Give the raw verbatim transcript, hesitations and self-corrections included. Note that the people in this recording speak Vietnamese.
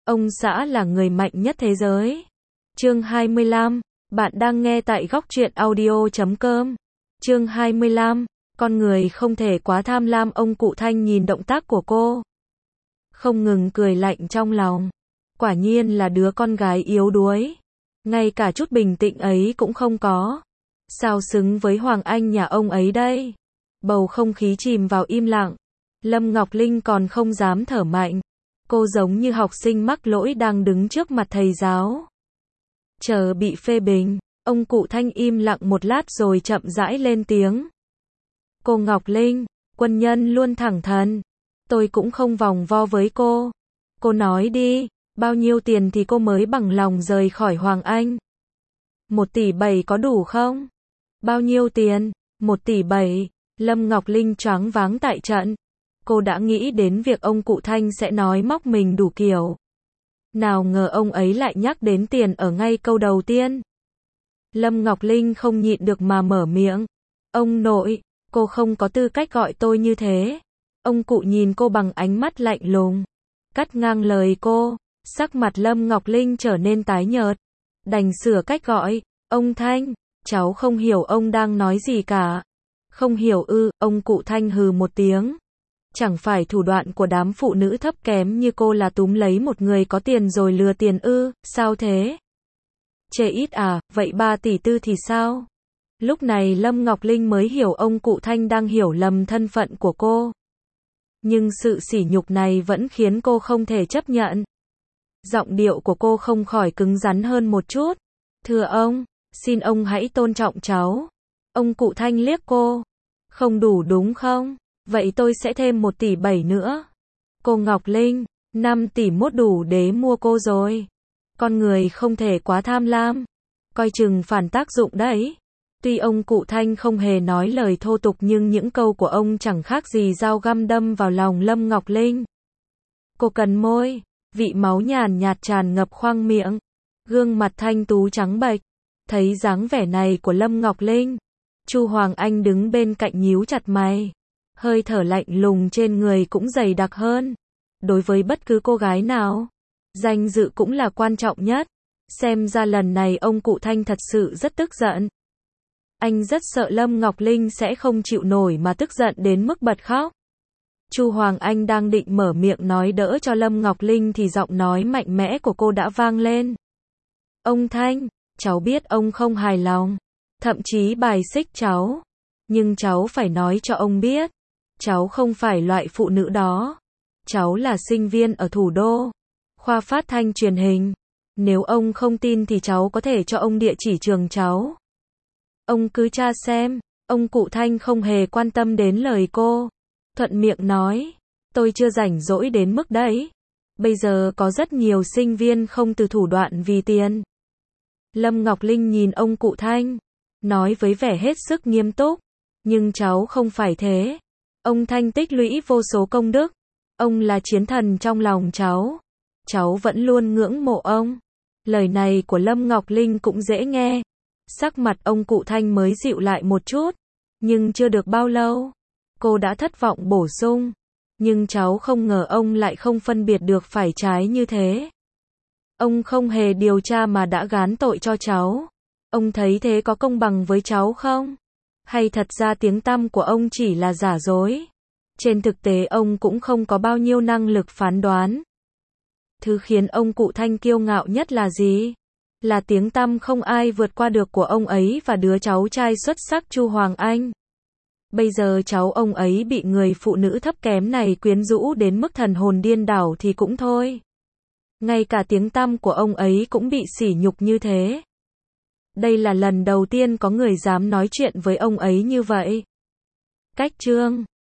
Ông xã là người mạnh nhất thế giới. Chương hai mươi lăm, bạn đang nghe tại góc truyện audio chấm com. Chương hai mươi lăm, con người không thể quá tham lam. Ông cụ Thanh nhìn động tác của cô, không ngừng cười lạnh trong lòng. Quả nhiên là đứa con gái yếu đuối, ngay cả chút bình tĩnh ấy cũng không có. Sao xứng với Hoàng Anh nhà ông ấy đây? Bầu không khí chìm vào im lặng. Lâm Ngọc Linh còn không dám thở mạnh. Cô giống như học sinh mắc lỗi đang đứng trước mặt thầy giáo, chờ bị phê bình. Ông cụ Thanh im lặng một lát rồi chậm rãi lên tiếng. Cô Ngọc Linh, quân nhân luôn thẳng thắn. Tôi cũng không vòng vo với cô. Cô nói đi, bao nhiêu tiền thì cô mới bằng lòng rời khỏi Hoàng Anh? Một tỷ bảy có đủ không? Bao nhiêu tiền? Một tỷ bảy. Lâm Ngọc Linh choáng váng tại trận. Cô đã nghĩ đến việc ông cụ Thanh sẽ nói móc mình đủ kiểu. Nào ngờ ông ấy lại nhắc đến tiền ở ngay câu đầu tiên. Lâm Ngọc Linh không nhịn được mà mở miệng. Ông nội, cô không có tư cách gọi tôi như thế. Ông cụ nhìn cô bằng ánh mắt lạnh lùng, cắt ngang lời cô. Sắc mặt Lâm Ngọc Linh trở nên tái nhợt, đành sửa cách gọi. Ông Thanh, cháu không hiểu ông đang nói gì cả. Không hiểu ư? Ông cụ Thanh hừ một tiếng. Chẳng phải thủ đoạn của đám phụ nữ thấp kém như cô là túm lấy một người có tiền rồi lừa tiền ư? Sao thế? Chê ít à? Vậy ba tỷ tư thì sao? Lúc này Lâm Ngọc Linh mới hiểu ông cụ Thanh đang hiểu lầm thân phận của cô. Nhưng sự sỉ nhục này vẫn khiến cô không thể chấp nhận. Giọng điệu của cô không khỏi cứng rắn hơn một chút. Thưa ông, xin ông hãy tôn trọng cháu. Ông cụ Thanh liếc cô. Không đủ đúng không? Vậy tôi sẽ thêm một tỷ bảy nữa. Cô Ngọc Linh, năm tỷ mốt đủ để mua cô rồi. Con người không thể quá tham lam, coi chừng phản tác dụng đấy. Tuy ông cụ Thanh không hề nói lời thô tục nhưng những câu của ông chẳng khác gì dao găm đâm vào lòng Lâm Ngọc Linh. Cô cắn môi, vị máu nhàn nhạt tràn ngập khoang miệng. Gương mặt thanh tú trắng bệch. Thấy dáng vẻ này của Lâm Ngọc Linh, Chu Hoàng Anh đứng bên cạnh nhíu chặt mày. Hơi thở lạnh lùng trên người cũng dày đặc hơn. Đối với bất cứ cô gái nào, danh dự cũng là quan trọng nhất. Xem ra lần này ông cụ Thanh thật sự rất tức giận. Anh rất sợ Lâm Ngọc Linh sẽ không chịu nổi mà tức giận đến mức bật khóc. Chu Hoàng Anh đang định mở miệng nói đỡ cho Lâm Ngọc Linh thì giọng nói mạnh mẽ của cô đã vang lên. Ông Thanh, cháu biết ông không hài lòng, thậm chí bài xích cháu. Nhưng cháu phải nói cho ông biết, cháu không phải loại phụ nữ đó. Cháu là sinh viên ở thủ đô, khoa phát thanh truyền hình. Nếu ông không tin thì cháu có thể cho ông địa chỉ trường cháu. Ông cứ tra xem. Ông cụ Thanh không hề quan tâm đến lời cô. Thuận miệng nói, tôi chưa rảnh rỗi đến mức đấy. Bây giờ có rất nhiều sinh viên không từ thủ đoạn vì tiền. Lâm Ngọc Linh nhìn ông cụ Thanh, nói với vẻ hết sức nghiêm túc. Nhưng cháu không phải thế. Ông Thanh tích lũy vô số công đức. Ông là chiến thần trong lòng cháu. Cháu vẫn luôn ngưỡng mộ ông. Lời này của Lâm Ngọc Linh cũng dễ nghe. Sắc mặt ông cụ Thanh mới dịu lại một chút. Nhưng chưa được bao lâu, cô đã thất vọng bổ sung. Nhưng cháu không ngờ ông lại không phân biệt được phải trái như thế. Ông không hề điều tra mà đã gán tội cho cháu. Ông thấy thế có công bằng với cháu không? Hay thật ra tiếng tăm của ông chỉ là giả dối? Trên thực tế ông cũng không có bao nhiêu năng lực phán đoán. Thứ khiến ông cụ Thanh kiêu ngạo nhất là gì? Là tiếng tăm không ai vượt qua được của ông ấy và đứa cháu trai xuất sắc Chu Hoàng Anh. Bây giờ cháu ông ấy bị người phụ nữ thấp kém này quyến rũ đến mức thần hồn điên đảo thì cũng thôi. Ngay cả tiếng tăm của ông ấy cũng bị sỉ nhục như thế. Đây là lần đầu tiên có người dám nói chuyện với ông ấy như vậy. Cách chương